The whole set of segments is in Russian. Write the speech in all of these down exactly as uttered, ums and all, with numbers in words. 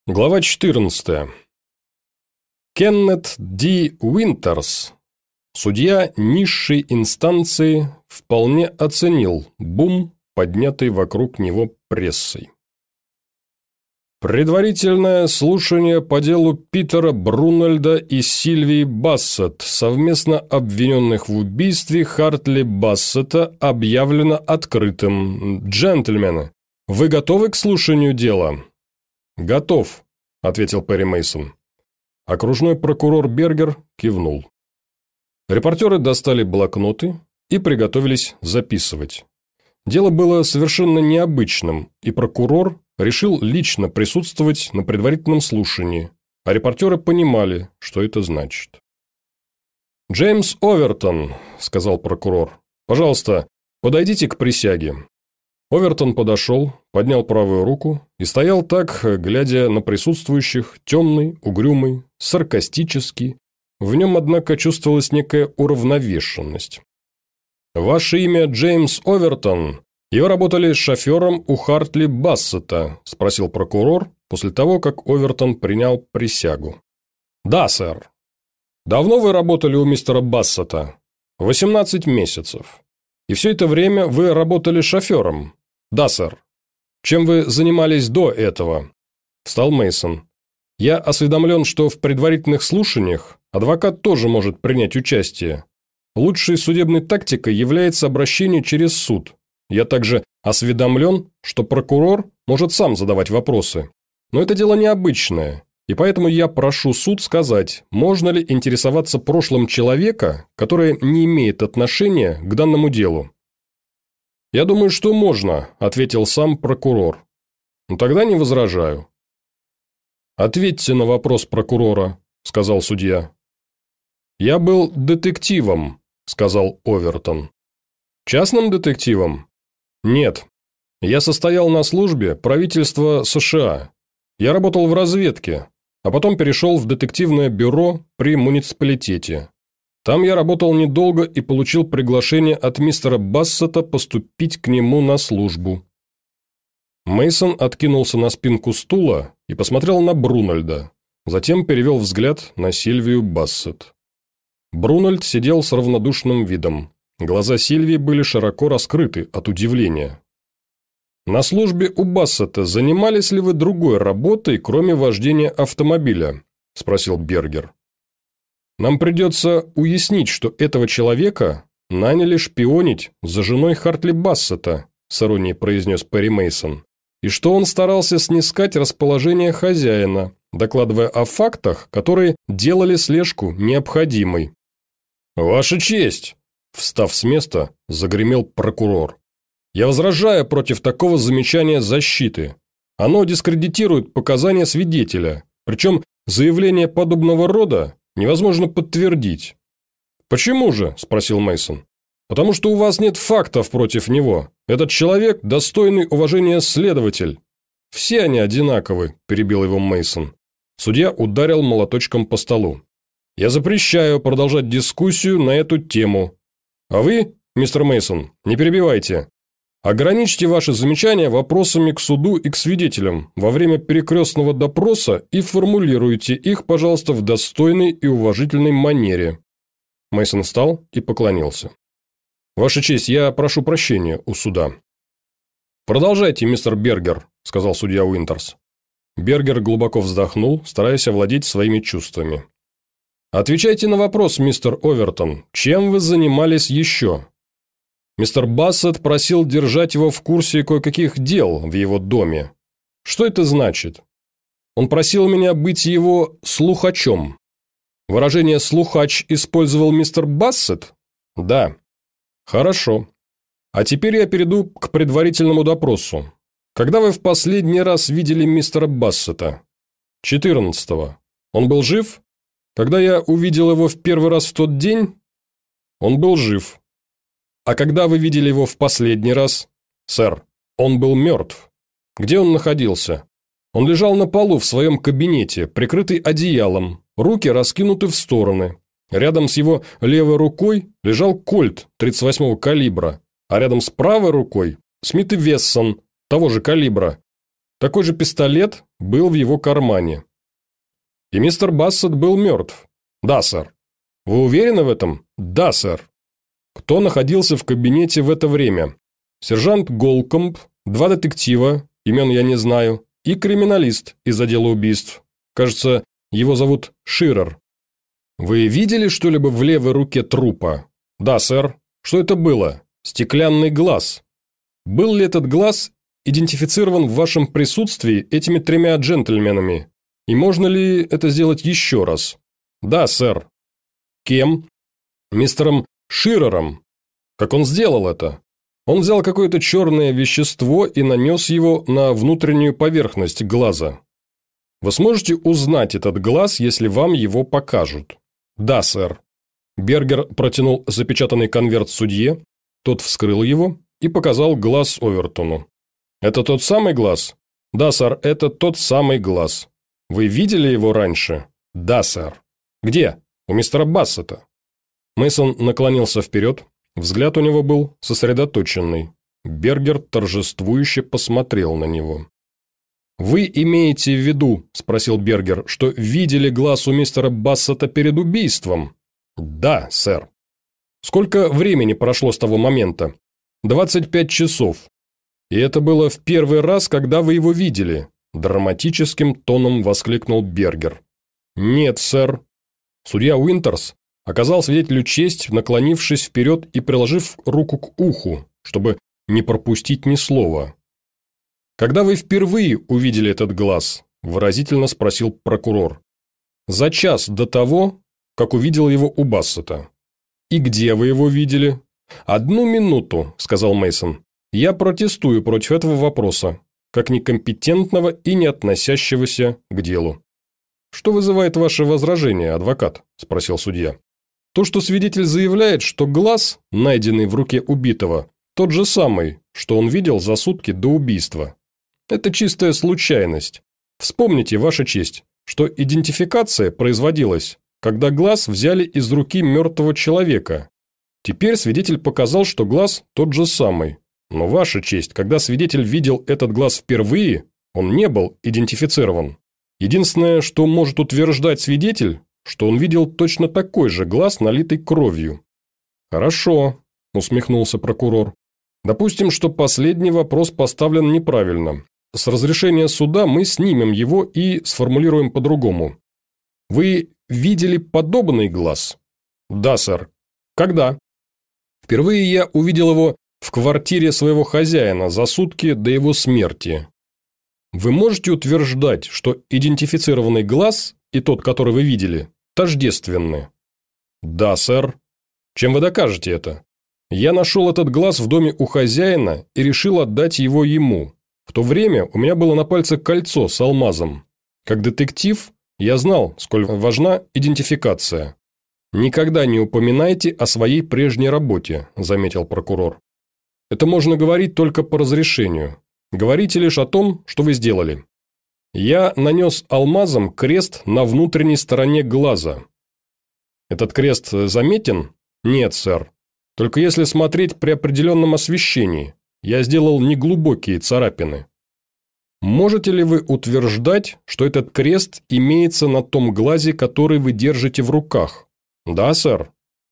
Глава четырнадцатая. Кеннет Ди Уинтерс, судья низшей инстанции, вполне оценил бум, поднятый вокруг него прессой. Предварительное слушание по делу Питера Брунельда и Сильвии Бассет, совместно обвиненных в убийстве Хартли Бассета, объявлено открытым. Джентльмены, вы готовы к слушанию дела? «Готов», – ответил Перри Мейсон. Окружной прокурор Бергер кивнул. Репортеры достали блокноты и приготовились записывать. Дело было совершенно необычным, и прокурор решил лично присутствовать на предварительном слушании, а репортеры понимали, что это значит. «Джеймс Овертон», – сказал прокурор, – «пожалуйста, подойдите к присяге». Овертон подошел, поднял правую руку и стоял так, глядя на присутствующих, темный, угрюмый, саркастический. В нем, однако, чувствовалась некая уравновешенность. «Ваше имя Джеймс Овертон, и вы работали шофером у Хартли Бассета?» – спросил прокурор после того, как Овертон принял присягу. «Да, сэр». «Давно вы работали у мистера Бассета?» «восемнадцать месяцев. И все это время вы работали шофером?» «Да, сэр». «Чем вы занимались до этого?» Встал Мейсон. «Я осведомлен, что в предварительных слушаниях адвокат тоже может принять участие. Лучшей судебной тактикой является обращение через суд. Я также осведомлен, что прокурор может сам задавать вопросы. Но это дело необычное, и поэтому я прошу суд сказать, можно ли интересоваться прошлым человека, которое не имеет отношения к данному делу». «Я думаю, что можно», – ответил сам прокурор. «Ну, тогда не возражаю». «Ответьте на вопрос прокурора», – сказал судья. «Я был детективом», – сказал Овертон. «Частным детективом?» «Нет. Я состоял на службе правительства США. Я работал в разведке, а потом перешел в детективное бюро при муниципалитете. Там я работал недолго и получил приглашение от мистера Бассета поступить к нему на службу». Мейсон откинулся на спинку стула и посмотрел на Брунельда, затем перевел взгляд на Сильвию Бассет. Брунельд сидел с равнодушным видом. Глаза Сильвии были широко раскрыты от удивления. «На службе у Бассета занимались ли вы другой работой, кроме вождения автомобиля?» – спросил Бергер. «Нам придется уяснить, что этого человека наняли шпионить за женой Хартли Бассета», – с иронией произнес Перри Мейсон, «и что он старался снискать расположение хозяина, докладывая о фактах, которые делали слежку необходимой». «Ваша честь!» – встав с места, загремел прокурор. «Я возражаю против такого замечания защиты. Оно дискредитирует показания свидетеля, причем заявление подобного рода невозможно подтвердить». «Почему же?» – спросил Мейсон. «Потому что у вас нет фактов против него. Этот человек – достойный уважения следователь». «Все они одинаковы», – перебил его Мейсон. Судья ударил молоточком по столу. «Я запрещаю продолжать дискуссию на эту тему. А вы, мистер Мейсон, не перебивайте. Ограничьте ваши замечания вопросами к суду и к свидетелям во время перекрестного допроса и формулируйте их, пожалуйста, в достойной и уважительной манере». Мейсон встал и поклонился. «Ваша честь, я прошу прощения у суда». «Продолжайте, мистер Бергер», – сказал судья Уинтерс. Бергер глубоко вздохнул, стараясь овладеть своими чувствами. «Отвечайте на вопрос, мистер Овертон. Чем вы занимались еще?» Мистер Бассет просил держать его в курсе кое-каких дел в его доме. Что это значит? Он просил меня быть его слухачом. Выражение «слухач» использовал мистер Бассет? Да. Хорошо. А теперь я перейду к предварительному допросу. Когда вы в последний раз видели мистера Бассета? четырнадцатого. Он был жив? Когда я увидел его в первый раз в тот день? Он был жив. А когда вы видели его в последний раз? Сэр, он был мертв. Где он находился? Он лежал на полу в своем кабинете, прикрытый одеялом, руки раскинуты в стороны. Рядом с его левой рукой лежал кольт тридцать восьмого калибра, а рядом с правой рукой Смит и Вессон того же калибра. Такой же пистолет был в его кармане. И мистер Бассет был мертв. Да, сэр. Вы уверены в этом? Да, сэр. Кто находился в кабинете в это время? Сержант Голкомб, два детектива, имен я не знаю, и криминалист из отдела убийств. Кажется, его зовут Ширер. Вы видели что-либо в левой руке трупа? Да, сэр. Что это было? Стеклянный глаз. Был ли этот глаз идентифицирован в вашем присутствии этими тремя джентльменами? И можно ли это сделать еще раз? Да, сэр. Кем? Мистером Ширером. Как он сделал это? Он взял какое-то черное вещество и нанес его на внутреннюю поверхность глаза. Вы сможете узнать этот глаз, если вам его покажут? Да, сэр. Бергер протянул запечатанный конверт судье, тот вскрыл его и показал глаз Овертону. Это тот самый глаз? Да, сэр, это тот самый глаз. Вы видели его раньше? Да, сэр. Где? У мистера Бассета. Мейсон наклонился вперед, взгляд у него был сосредоточенный. Бергер торжествующе посмотрел на него. «Вы имеете в виду, – спросил Бергер, – что видели глаз у мистера Бассета перед убийством?» «Да, сэр». «Сколько времени прошло с того момента?» «Двадцать пять часов». «И это было в первый раз, когда вы его видели?» – драматическим тоном воскликнул Бергер. «Нет, сэр». Судья Уинтерс оказал свидетелю честь, наклонившись вперед и приложив руку к уху, чтобы не пропустить ни слова. «Когда вы впервые увидели этот глаз?» – выразительно спросил прокурор. «За час до того, как увидел его у Бассета». «И где вы его видели?» «Одну минуту», – сказал Мейсон. «Я протестую против этого вопроса, как некомпетентного и не относящегося к делу». «Что вызывает ваше возражение, адвокат?» – спросил судья. «То, что свидетель заявляет, что глаз, найденный в руке убитого, тот же самый, что он видел за сутки до убийства. Это чистая случайность. Вспомните, Ваша честь, что идентификация производилась, когда глаз взяли из руки мертвого человека. Теперь свидетель показал, что глаз тот же самый. Но, Ваша честь, когда свидетель видел этот глаз впервые, он не был идентифицирован. Единственное, что может утверждать свидетель, что он видел точно такой же глаз, налитый кровью». «Хорошо», – усмехнулся прокурор. «Допустим, что последний вопрос поставлен неправильно. С разрешения суда мы снимем его и сформулируем по-другому. Вы видели подобный глаз?» «Да, сэр». «Когда?» «Впервые я увидел его в квартире своего хозяина за сутки до его смерти». «Вы можете утверждать, что идентифицированный глаз и тот, который вы видели, тождественны?» «Да, сэр». «Чем вы докажете это?» «Я нашел этот глаз в доме у хозяина и решил отдать его ему. В то время у меня было на пальце кольцо с алмазом. Как детектив я знал, сколь важна идентификация». «Никогда не упоминайте о своей прежней работе», – заметил прокурор. «Это можно говорить только по разрешению. Говорите лишь о том, что вы сделали». «Я нанес алмазом крест на внутренней стороне глаза». «Этот крест заметен?» «Нет, сэр. Только если смотреть при определенном освещении. Я сделал неглубокие царапины». «Можете ли вы утверждать, что этот крест имеется на том глазе, который вы держите в руках?» «Да, сэр».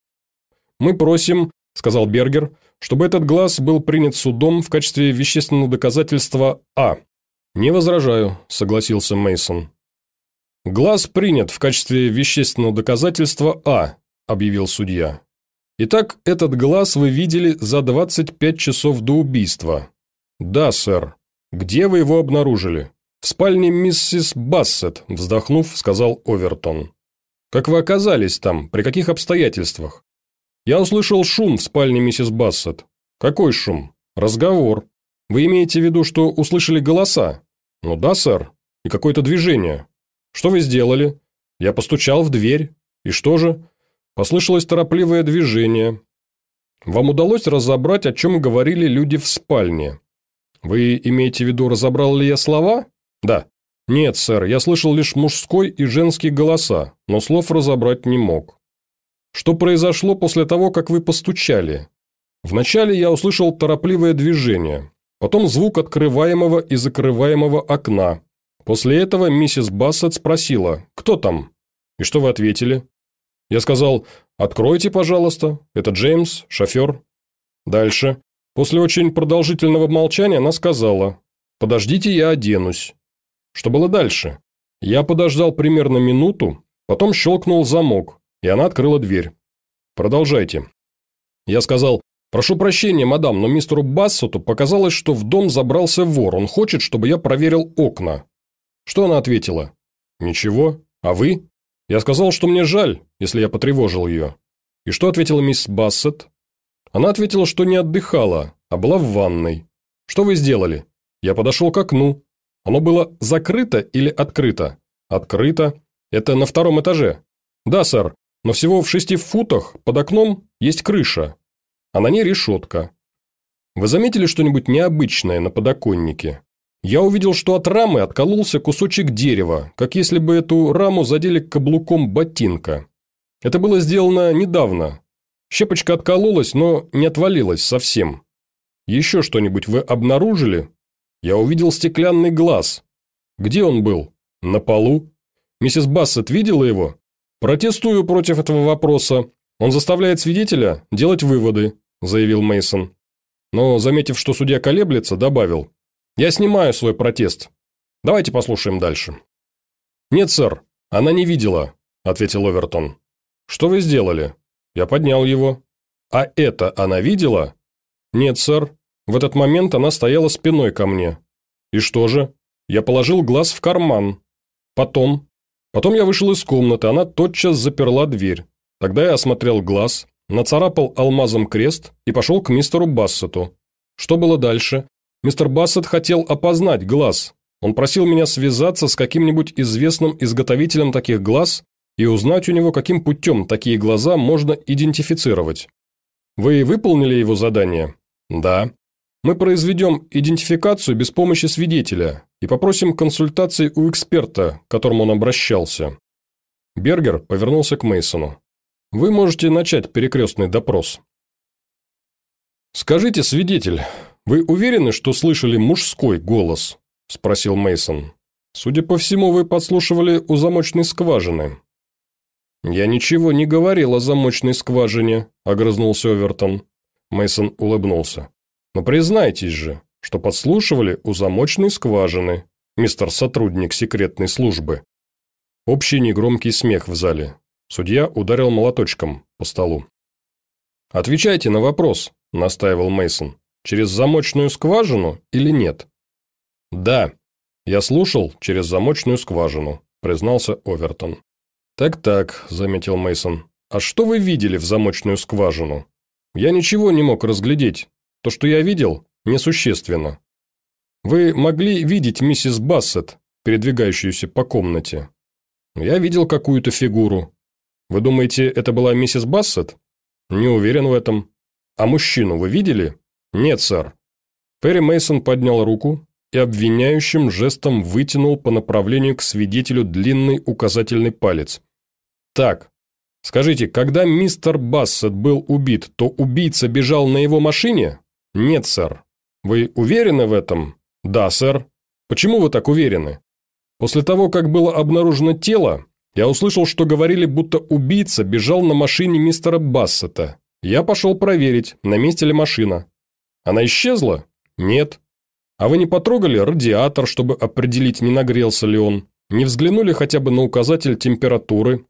«Мы просим, – сказал Бергер, – чтобы этот глаз был принят судом в качестве вещественного доказательства А». «Не возражаю», – согласился Мейсон. «Глаз принят в качестве вещественного доказательства А», – объявил судья. «Итак, этот глаз вы видели за двадцать пять часов до убийства». «Да, сэр». «Где вы его обнаружили?» «В спальне миссис Бассет», – вздохнув, сказал Овертон. «Как вы оказались там? При каких обстоятельствах?» «Я услышал шум в спальне миссис Бассет». «Какой шум?» «Разговор». «Вы имеете в виду, что услышали голоса?» «Ну да, сэр. И какое-то движение». «Что вы сделали?» «Я постучал в дверь». «И что же?» «Послышалось торопливое движение». «Вам удалось разобрать, о чем говорили люди в спальне?» «Вы имеете в виду, разобрал ли я слова?» «Да». «Нет, сэр, я слышал лишь мужской и женский голоса, но слов разобрать не мог». «Что произошло после того, как вы постучали?» «Вначале я услышал торопливое движение. Потом звук открываемого и закрываемого окна. После этого миссис Бассет спросила: «Кто там?» «И что вы ответили?» Я сказал: «Откройте, пожалуйста, это Джеймс, шофер». Дальше. После очень продолжительного молчания она сказала: «Подождите, я оденусь». Что было дальше? Я подождал примерно минуту, потом щелкнул замок, и она открыла дверь. Продолжайте. Я сказал: «Прошу прощения, мадам, но мистеру Бассету показалось, что в дом забрался вор, он хочет, чтобы я проверил окна». Что она ответила? «Ничего. А вы?» Я сказал, что мне жаль, если я потревожил ее. И что ответила мисс Бассет? Она ответила, что не отдыхала, а была в ванной. Что вы сделали? Я подошел к окну. Оно было закрыто или открыто? Открыто. Это на втором этаже. Да, сэр, но всего в шести футах под окном есть крыша, а на ней решетка. Вы заметили что-нибудь необычное на подоконнике? Я увидел, что от рамы откололся кусочек дерева, как если бы эту раму задели каблуком ботинка. Это было сделано недавно. Щепочка откололась, но не отвалилась совсем. Еще что-нибудь вы обнаружили? Я увидел стеклянный глаз. Где он был? На полу. Миссис Бассет видела его? Протестую против этого вопроса. Он заставляет свидетеля делать выводы, заявил Мейсон. Но, заметив, что судья колеблется, добавил: «Я снимаю свой протест. Давайте послушаем дальше». «Нет, сэр, она не видела», – ответил Овертон. «Что вы сделали?» «Я поднял его». «А это она видела?» «Нет, сэр. В этот момент она стояла спиной ко мне». «И что же?» «Я положил глаз в карман». «Потом?» «Потом я вышел из комнаты, она тотчас заперла дверь. Тогда я осмотрел глаз, нацарапал алмазом крест и пошел к мистеру Бассету». «Что было дальше?» «Мистер Бассет хотел опознать глаз. Он просил меня связаться с каким-нибудь известным изготовителем таких глаз и узнать у него, каким путем такие глаза можно идентифицировать». «Вы выполнили его задание?» «Да». «Мы произведем идентификацию без помощи свидетеля и попросим консультации у эксперта, к которому он обращался». Бергер повернулся к Мейсону. «Вы можете начать перекрестный допрос». «Скажите, свидетель, вы уверены, что слышали мужской голос?» – спросил Мейсон. «Судя по всему, вы подслушивали у замочной скважины». «Я ничего не говорил о замочной скважине», – огрызнулся Овертон. Мейсон улыбнулся. «Но признайтесь же, что подслушивали у замочной скважины, мистер сотрудник секретной службы». Общий негромкий смех в зале. Судья ударил молоточком по столу. «Отвечайте на вопрос», – настаивал Мейсон. «Через замочную скважину или нет?» «Да, я слушал через замочную скважину», – признался Овертон. «Так-так», – заметил Мейсон. «А что вы видели в замочную скважину?» «Я ничего не мог разглядеть. То, что я видел, несущественно». «Вы могли видеть миссис Бассет, передвигающуюся по комнате?» «Я видел какую-то фигуру». «Вы думаете, это была миссис Бассет?» «Не уверен в этом». «А мужчину вы видели?» «Нет, сэр». Перри Мейсон поднял руку и обвиняющим жестом вытянул по направлению к свидетелю длинный указательный палец. «Так, скажите, когда мистер Бассет был убит, то убийца бежал на его машине?» «Нет, сэр». «Вы уверены в этом?» «Да, сэр». «Почему вы так уверены?» «После того, как было обнаружено тело, я услышал, что говорили, будто убийца бежал на машине мистера Бассета. Я пошел проверить, на месте ли машина. Она исчезла? Нет. А вы не потрогали радиатор, чтобы определить, не нагрелся ли он? Не взглянули хотя бы на указатель температуры?»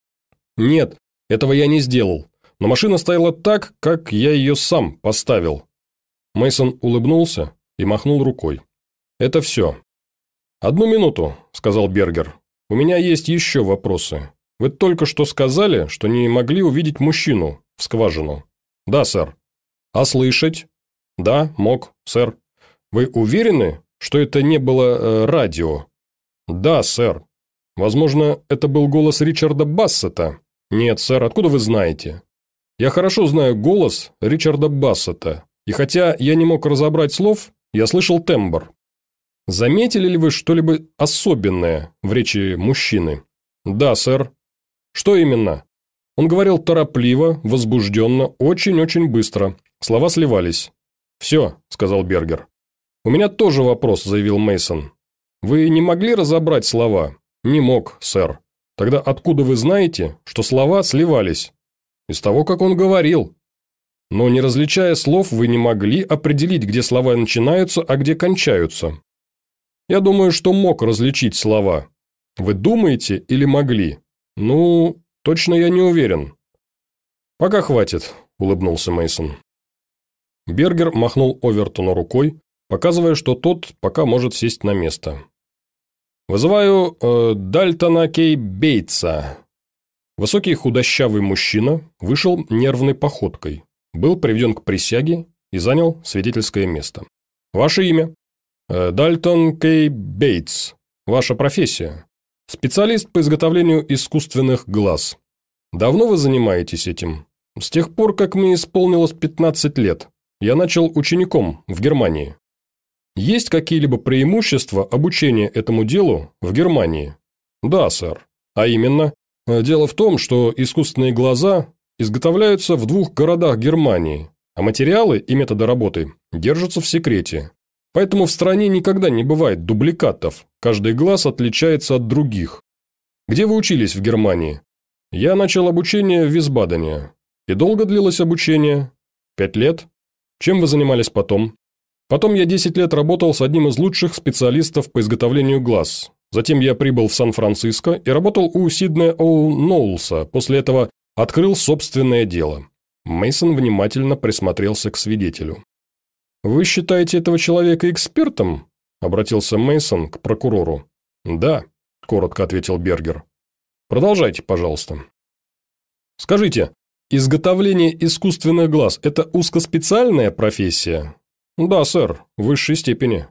«Нет, этого я не сделал. Но машина стояла так, как я ее сам поставил». Мейсон улыбнулся и махнул рукой. «Это все». «Одну минуту», – сказал Бергер. «У меня есть еще вопросы. Вы только что сказали, что не могли увидеть мужчину в скважину». «Да, сэр». «А слышать?» «Да, мог, сэр». «Вы уверены, что это не было э, радио?» «Да, сэр». «Возможно, это был голос Ричарда Бассета?» «Нет, сэр, откуда вы знаете?» «Я хорошо знаю голос Ричарда Бассета, и хотя я не мог разобрать слов, я слышал тембр». «Заметили ли вы что-либо особенное в речи мужчины?» «Да, сэр». «Что именно?» Он говорил торопливо, возбужденно, очень-очень быстро. Слова сливались. «Все», – сказал Бергер. «У меня тоже вопрос», – заявил Мейсон. «Вы не могли разобрать слова?» «Не мог, сэр». «Тогда откуда вы знаете, что слова сливались?» «Из того, как он говорил». «Но не различая слов, вы не могли определить, где слова начинаются, а где кончаются». «Я думаю, что мог различить слова». «Вы думаете или могли?» «Ну, точно я не уверен». «Пока хватит», – улыбнулся Мейсон. Бергер махнул Овертону рукой, показывая, что тот пока может сесть на место. «Вызываю э, Дальтона Кей Бейтса». Высокий худощавый мужчина вышел нервной походкой, был приведен к присяге и занял свидетельское место. «Ваше имя?» э, «Дальтон Кей Бейтс. Ваша профессия?» «Специалист по изготовлению искусственных глаз». «Давно вы занимаетесь этим?» «С тех пор, как мне исполнилось пятнадцать лет. Я начал учеником в Германии». «Есть какие-либо преимущества обучения этому делу в Германии?» «Да, сэр. А именно, дело в том, что искусственные глаза изготовляются в двух городах Германии, а материалы и методы работы держатся в секрете. Поэтому в стране никогда не бывает дубликатов, каждый глаз отличается от других. Где вы учились в Германии?» «Я начал обучение в Висбадене». «И долго длилось обучение?» «Пять лет». «Чем вы занимались потом?» «Потом я десять лет работал с одним из лучших специалистов по изготовлению глаз. Затем я прибыл в Сан-Франциско и работал у Сиднея О'Ноулса. После этого открыл собственное дело». Мейсон внимательно присмотрелся к свидетелю. «Вы считаете этого человека экспертом?» – обратился Мейсон к прокурору. «Да», – коротко ответил Бергер. «Продолжайте, пожалуйста». «Скажите, изготовление искусственных глаз – это узкоспециальная профессия?» «Да, сэр, в высшей степени».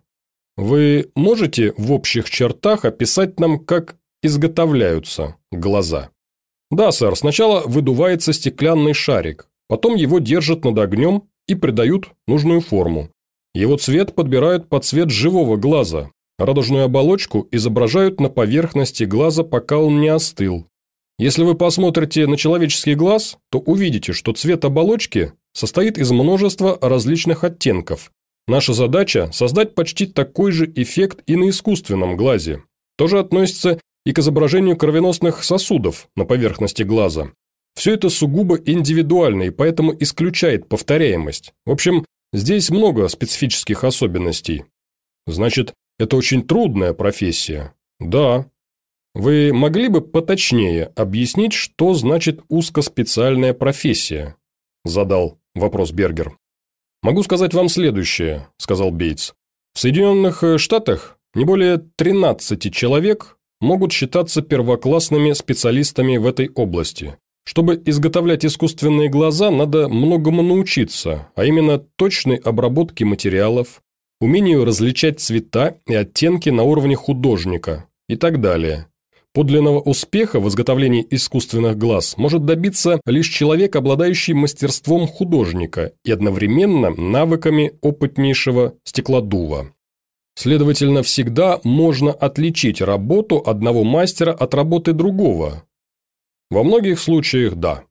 «Вы можете в общих чертах описать нам, как изготовляются глаза?» «Да, сэр, сначала выдувается стеклянный шарик, потом его держат над огнем и придают нужную форму. Его цвет подбирают под цвет живого глаза. Радужную оболочку изображают на поверхности глаза, пока он не остыл. Если вы посмотрите на человеческий глаз, то увидите, что цвет оболочки состоит из множества различных оттенков. Наша задача – создать почти такой же эффект и на искусственном глазе. Тоже относится и к изображению кровеносных сосудов на поверхности глаза. Все это сугубо индивидуально и поэтому исключает повторяемость. В общем, здесь много специфических особенностей. Значит, это очень трудная профессия? Да. Вы могли бы поточнее объяснить, что значит узкоспециальная профессия? Задал вопрос Бергер. «Могу сказать вам следующее», – сказал Бейтс. «В Соединенных Штатах не более тринадцати человек могут считаться первоклассными специалистами в этой области. Чтобы изготовлять искусственные глаза, надо многому научиться, а именно точной обработке материалов, умению различать цвета и оттенки на уровне художника и так далее. Подлинного успеха в изготовлении искусственных глаз может добиться лишь человек, обладающий мастерством художника и одновременно навыками опытнейшего стеклодува. Следовательно, всегда можно отличить работу одного мастера от работы другого. Во многих случаях – да.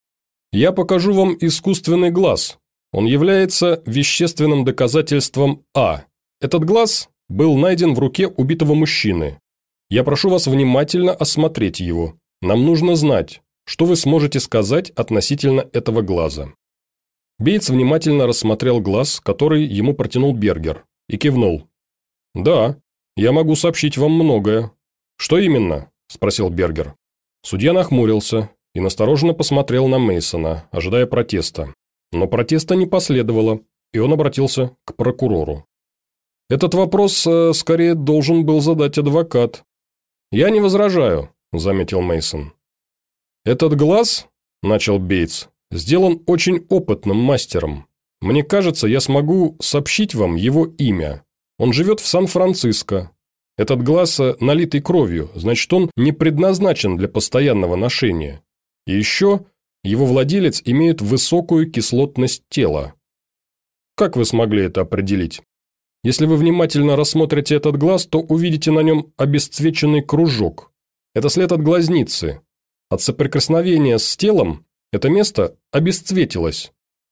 Я покажу вам искусственный глаз. Он является вещественным доказательством А. Этот глаз был найден в руке убитого мужчины. Я прошу вас внимательно осмотреть его. Нам нужно знать, что вы сможете сказать относительно этого глаза». Бейтс внимательно рассмотрел глаз, который ему протянул Бергер, и кивнул. «Да, я могу сообщить вам многое». «Что именно?» – спросил Бергер. Судья нахмурился и настороженно посмотрел на Мейсона, ожидая протеста. Но протеста не последовало, и он обратился к прокурору. «Этот вопрос, э, скорее, должен был задать адвокат». «Я не возражаю», – заметил Мейсон. «Этот глаз, – начал Бейтс, – сделан очень опытным мастером. Мне кажется, я смогу сообщить вам его имя. Он живет в Сан-Франциско. Этот глаз налитый кровью, значит, он не предназначен для постоянного ношения. И еще его владелец имеет высокую кислотность тела. Как вы смогли это определить? Если вы внимательно рассмотрите этот глаз, то увидите на нем обесцвеченный кружок. Это след от глазницы. От соприкосновения с телом это место обесцветилось.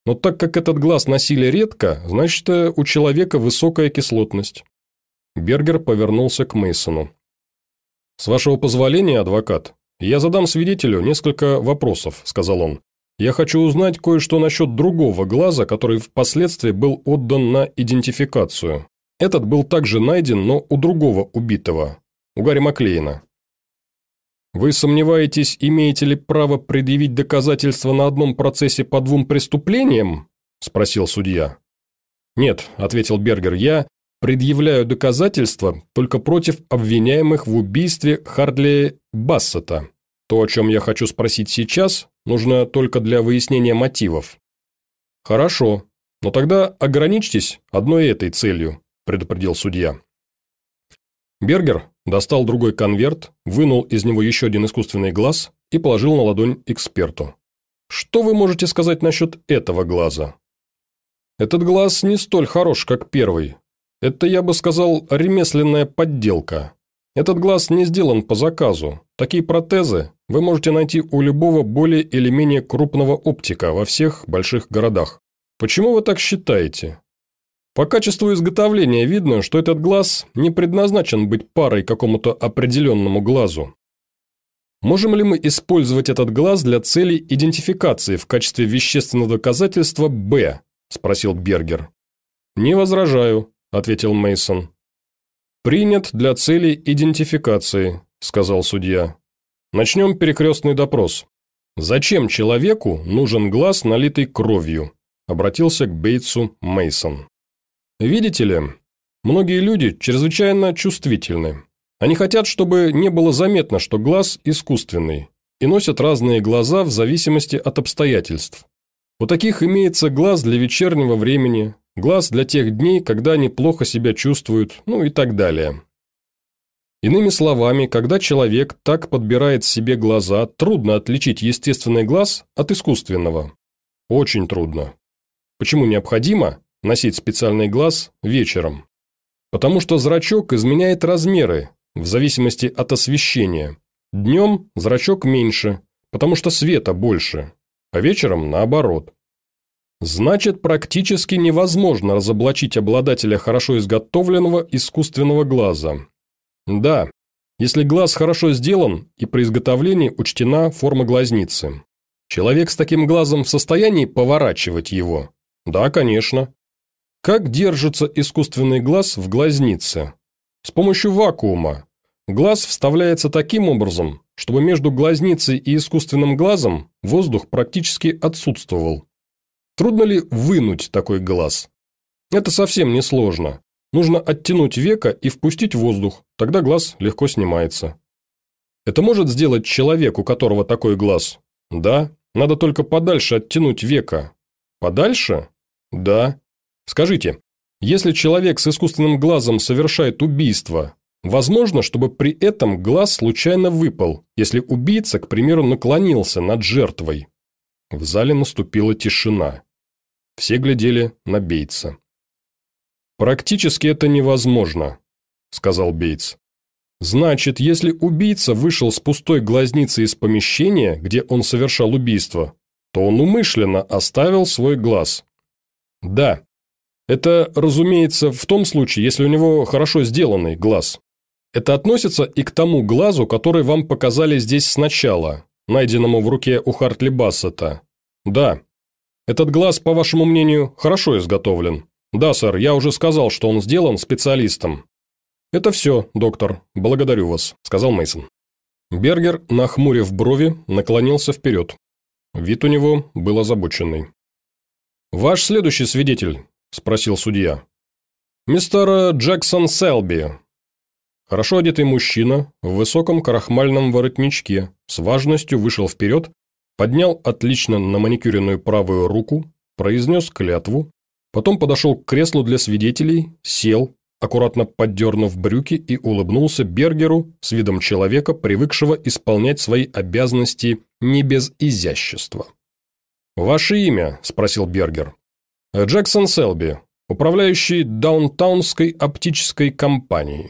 Но так как этот глаз носили редко, значит, у человека высокая кислотность». Бергер повернулся к Мейсону. «С вашего позволения, адвокат, я задам свидетелю несколько вопросов», – сказал он. «Я хочу узнать кое-что насчет другого глаза, который впоследствии был отдан на идентификацию. Этот был также найден, но у другого убитого, у Гарри Маклейна». «Вы сомневаетесь, имеете ли право предъявить доказательства на одном процессе по двум преступлениям?» – спросил судья. «Нет», – ответил Бергер, – «я предъявляю доказательства только против обвиняемых в убийстве Хартли Бассета. То, о чем я хочу спросить сейчас, нужно только для выяснения мотивов». «Хорошо, но тогда ограничьтесь одной этой целью», – предупредил судья. Бергер достал другой конверт, вынул из него еще один искусственный глаз и положил на ладонь эксперту. «Что вы можете сказать насчет этого глаза?» «Этот глаз не столь хорош, как первый. Это, я бы сказал, ремесленная подделка. Этот глаз не сделан по заказу. Такие протезы вы можете найти у любого более или менее крупного оптика во всех больших городах. Почему вы так считаете? По качеству изготовления видно, что этот глаз не предназначен быть парой какому-то определенному глазу. Можем ли мы использовать этот глаз для целей идентификации в качестве вещественного доказательства Б? Спросил Бергер. Не возражаю, ответил Мейсон. Принят для целей идентификации, сказал судья. Начнем перекрестный допрос. Зачем человеку нужен глаз, налитый кровью? Обратился к Бейтсу Мейсон. Видите ли, многие люди чрезвычайно чувствительны. Они хотят, чтобы не было заметно, что глаз искусственный, и носят разные глаза в зависимости от обстоятельств. У таких имеется глаз для вечернего времени, глаз для тех дней, когда они плохо себя чувствуют, ну и так далее. Иными словами, когда человек так подбирает себе глаза, трудно отличить естественный глаз от искусственного. Очень трудно. Почему необходимо носить специальный глаз вечером? Потому что зрачок изменяет размеры в зависимости от освещения. Днем зрачок меньше, потому что света больше, а вечером наоборот. Значит, практически невозможно разоблачить обладателя хорошо изготовленного искусственного глаза. Да, если глаз хорошо сделан и при изготовлении учтена форма глазницы. Человек с таким глазом в состоянии поворачивать его? Да, конечно. Как держится искусственный глаз в глазнице? С помощью вакуума. Глаз вставляется таким образом, чтобы между глазницей и искусственным глазом воздух практически отсутствовал. Трудно ли вынуть такой глаз? Это совсем не сложно. Нужно оттянуть веко и впустить воздух, тогда глаз легко снимается. Это может сделать человек, у которого такой глаз? Да, надо только подальше оттянуть веко. Подальше? Да. Скажите, если человек с искусственным глазом совершает убийство, возможно, чтобы при этом глаз случайно выпал, если убийца, к примеру, наклонился над жертвой? В зале наступила тишина. Все глядели на Бейтса. «Практически это невозможно», – сказал Бейтс. «Значит, если убийца вышел с пустой глазницей из помещения, где он совершал убийство, то он умышленно оставил свой глаз». «Да. Это, разумеется, в том случае, если у него хорошо сделанный глаз. Это относится и к тому глазу, который вам показали здесь сначала, найденному в руке у Хартли Бассета. Да. Этот глаз, по вашему мнению, хорошо изготовлен. Да, сэр, я уже сказал, что он сделан специалистом». «Это все, доктор. Благодарю вас», – сказал Мейсон. Бергер, нахмурив брови, наклонился вперед. Вид у него был озабоченный. «Ваш следующий свидетель?» – спросил судья. «Мистер Джексон Селби». Хорошо одетый мужчина в высоком крахмальном воротничке с важностью вышел вперед, поднял отлично наманикюренную правую руку, произнес клятву, потом подошел к креслу для свидетелей, сел, аккуратно поддернув брюки и улыбнулся Бергеру с видом человека, привыкшего исполнять свои обязанности не без изящества. «Ваше имя?» – спросил Бергер. «Джексон Селби, управляющий Даунтаунской оптической компанией».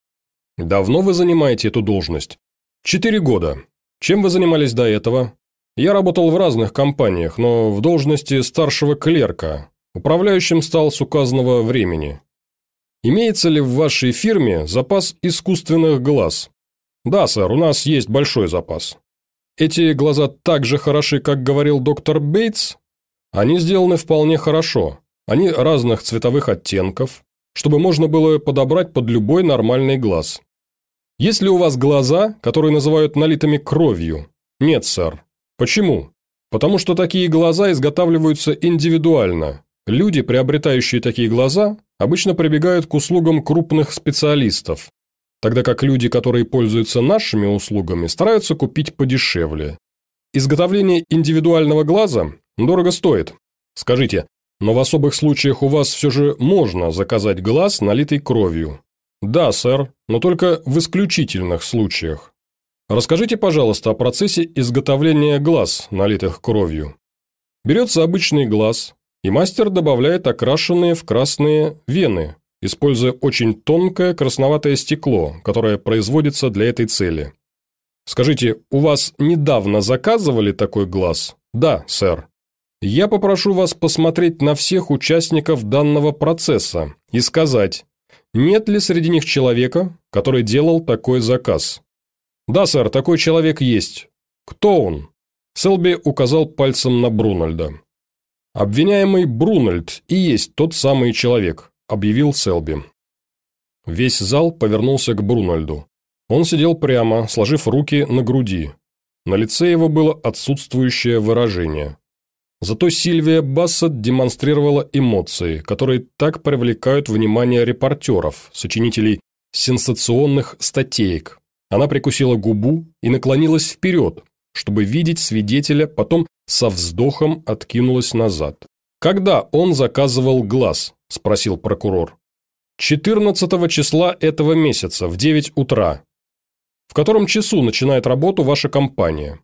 «Давно вы занимаете эту должность?» «Четыре года. Чем вы занимались до этого?» Я работал в разных компаниях, но в должности старшего клерка. Управляющим стал с указанного времени. Имеется ли в вашей фирме запас искусственных глаз? Да, сэр, у нас есть большой запас. Эти глаза так же хороши, как говорил доктор Бейтс? Они сделаны вполне хорошо. Они разных цветовых оттенков, чтобы можно было подобрать под любой нормальный глаз. Есть ли у вас глаза, которые называют налитыми кровью? Нет, сэр. Почему? Потому что такие глаза изготавливаются индивидуально. Люди, приобретающие такие глаза, обычно прибегают к услугам крупных специалистов, тогда как люди, которые пользуются нашими услугами, стараются купить подешевле. Изготовление индивидуального глаза дорого стоит. Скажите, но в особых случаях у вас все же можно заказать глаз, налитый кровью? Да, сэр, но только в исключительных случаях. Расскажите, пожалуйста, о процессе изготовления глаз, налитых кровью. Берется обычный глаз, и мастер добавляет окрашенные в красные вены, используя очень тонкое красноватое стекло, которое производится для этой цели. Скажите, у вас недавно заказывали такой глаз? Да, сэр. Я попрошу вас посмотреть на всех участников данного процесса и сказать, нет ли среди них человека, который делал такой заказ. Да, сэр, такой человек есть. Кто он? Селби указал пальцем на Брунольда. «Обвиняемый Брунольд и есть тот самый человек», – объявил Селби. Весь зал повернулся к Брунольду. Он сидел прямо, сложив руки на груди. На лице его было отсутствующее выражение. Зато Сильвия Бассет демонстрировала эмоции, которые так привлекают внимание репортеров, сочинителей сенсационных статеек. Она прикусила губу и наклонилась вперед, чтобы видеть свидетеля, потом со вздохом откинулась назад. «Когда он заказывал глаз?» – спросил прокурор. четырнадцатого числа этого месяца, в девять утра. В котором часу начинает работу ваша компания?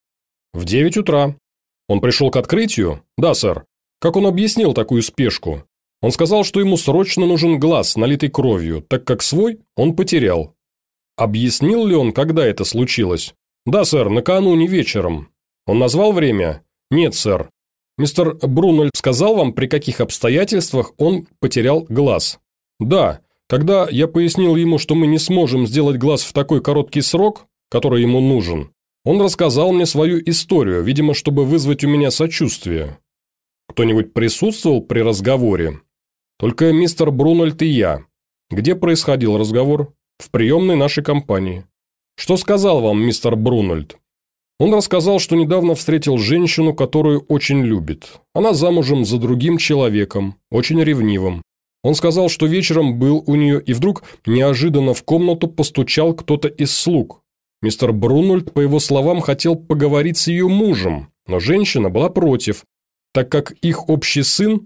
В девять утра. Он пришел к открытию? Да, сэр. Как он объяснил такую спешку? Он сказал, что ему срочно нужен глаз, налитый кровью, так как свой он потерял. Объяснил ли он, когда это случилось? Да, сэр, накануне вечером. Он назвал время? Нет, сэр. Мистер Брунольд сказал вам, при каких обстоятельствах он потерял глаз? Да, когда я пояснил ему, что мы не сможем сделать глаз в такой короткий срок, который ему нужен, он рассказал мне свою историю, видимо, чтобы вызвать у меня сочувствие. Кто-нибудь присутствовал при разговоре? Только мистер Брунольд и я. Где происходил разговор? В приемной нашей компании. Что сказал вам мистер Брунольд? Он рассказал, что недавно встретил женщину, которую очень любит. Она замужем за другим человеком, очень ревнивым. Он сказал, что вечером был у нее, и вдруг неожиданно в комнату постучал кто-то из слуг. Мистер Брунольд, по его словам, хотел поговорить с ее мужем, но женщина была против, так как их общий сын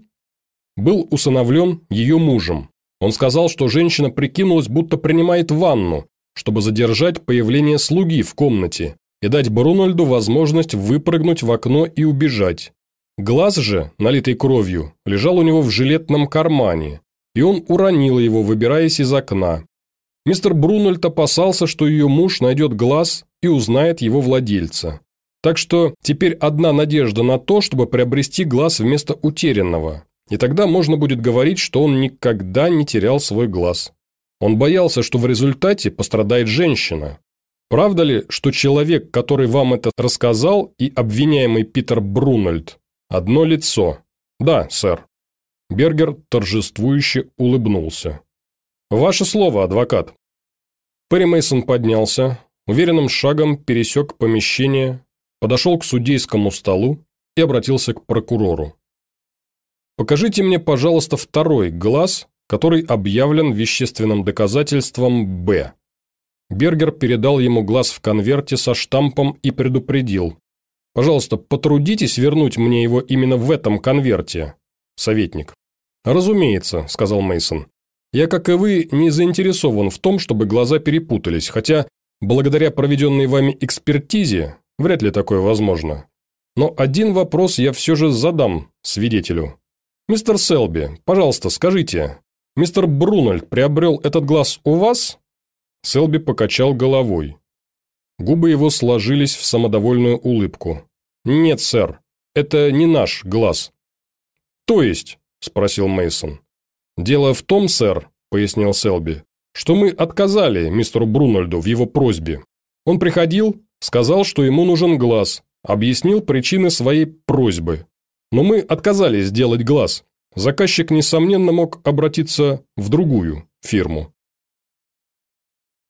был усыновлен ее мужем. Он сказал, что женщина прикинулась, будто принимает ванну, чтобы задержать появление слуги в комнате и дать Брунольду возможность выпрыгнуть в окно и убежать. Глаз же, налитый кровью, лежал у него в жилетном кармане, и он уронил его, выбираясь из окна. Мистер Брунольд опасался, что ее муж найдет глаз и узнает его владельца. Так что теперь одна надежда на то, чтобы приобрести глаз вместо утерянного, и тогда можно будет говорить, что он никогда не терял свой глаз. Он боялся, что в результате пострадает женщина. Правда ли, что человек, который вам это рассказал, и обвиняемый Питер Брунольд – одно лицо? Да, сэр. Бергер торжествующе улыбнулся. Ваше слово, адвокат. Перри Мейсон поднялся, уверенным шагом пересек помещение, подошел к судейскому столу и обратился к прокурору. Покажите мне, пожалуйста, второй глаз, который объявлен вещественным доказательством Б. Бергер передал ему глаз в конверте со штампом и предупредил. «Пожалуйста, потрудитесь вернуть мне его именно в этом конверте, советник». «Разумеется», – сказал Мейсон. «Я, как и вы, не заинтересован в том, чтобы глаза перепутались, хотя, благодаря проведенной вами экспертизе, вряд ли такое возможно. Но один вопрос я все же задам свидетелю. Мистер Селби, пожалуйста, скажите, мистер Брунольд приобрел этот глаз у вас?» Селби покачал головой. Губы его сложились в самодовольную улыбку. «Нет, сэр, это не наш глаз». «То есть?» – спросил Мейсон. «Дело в том, сэр», – пояснил Селби, – «что мы отказали мистеру Брунольду в его просьбе. Он приходил, сказал, что ему нужен глаз, объяснил причины своей просьбы. Но мы отказались сделать глаз. Заказчик, несомненно, мог обратиться в другую фирму».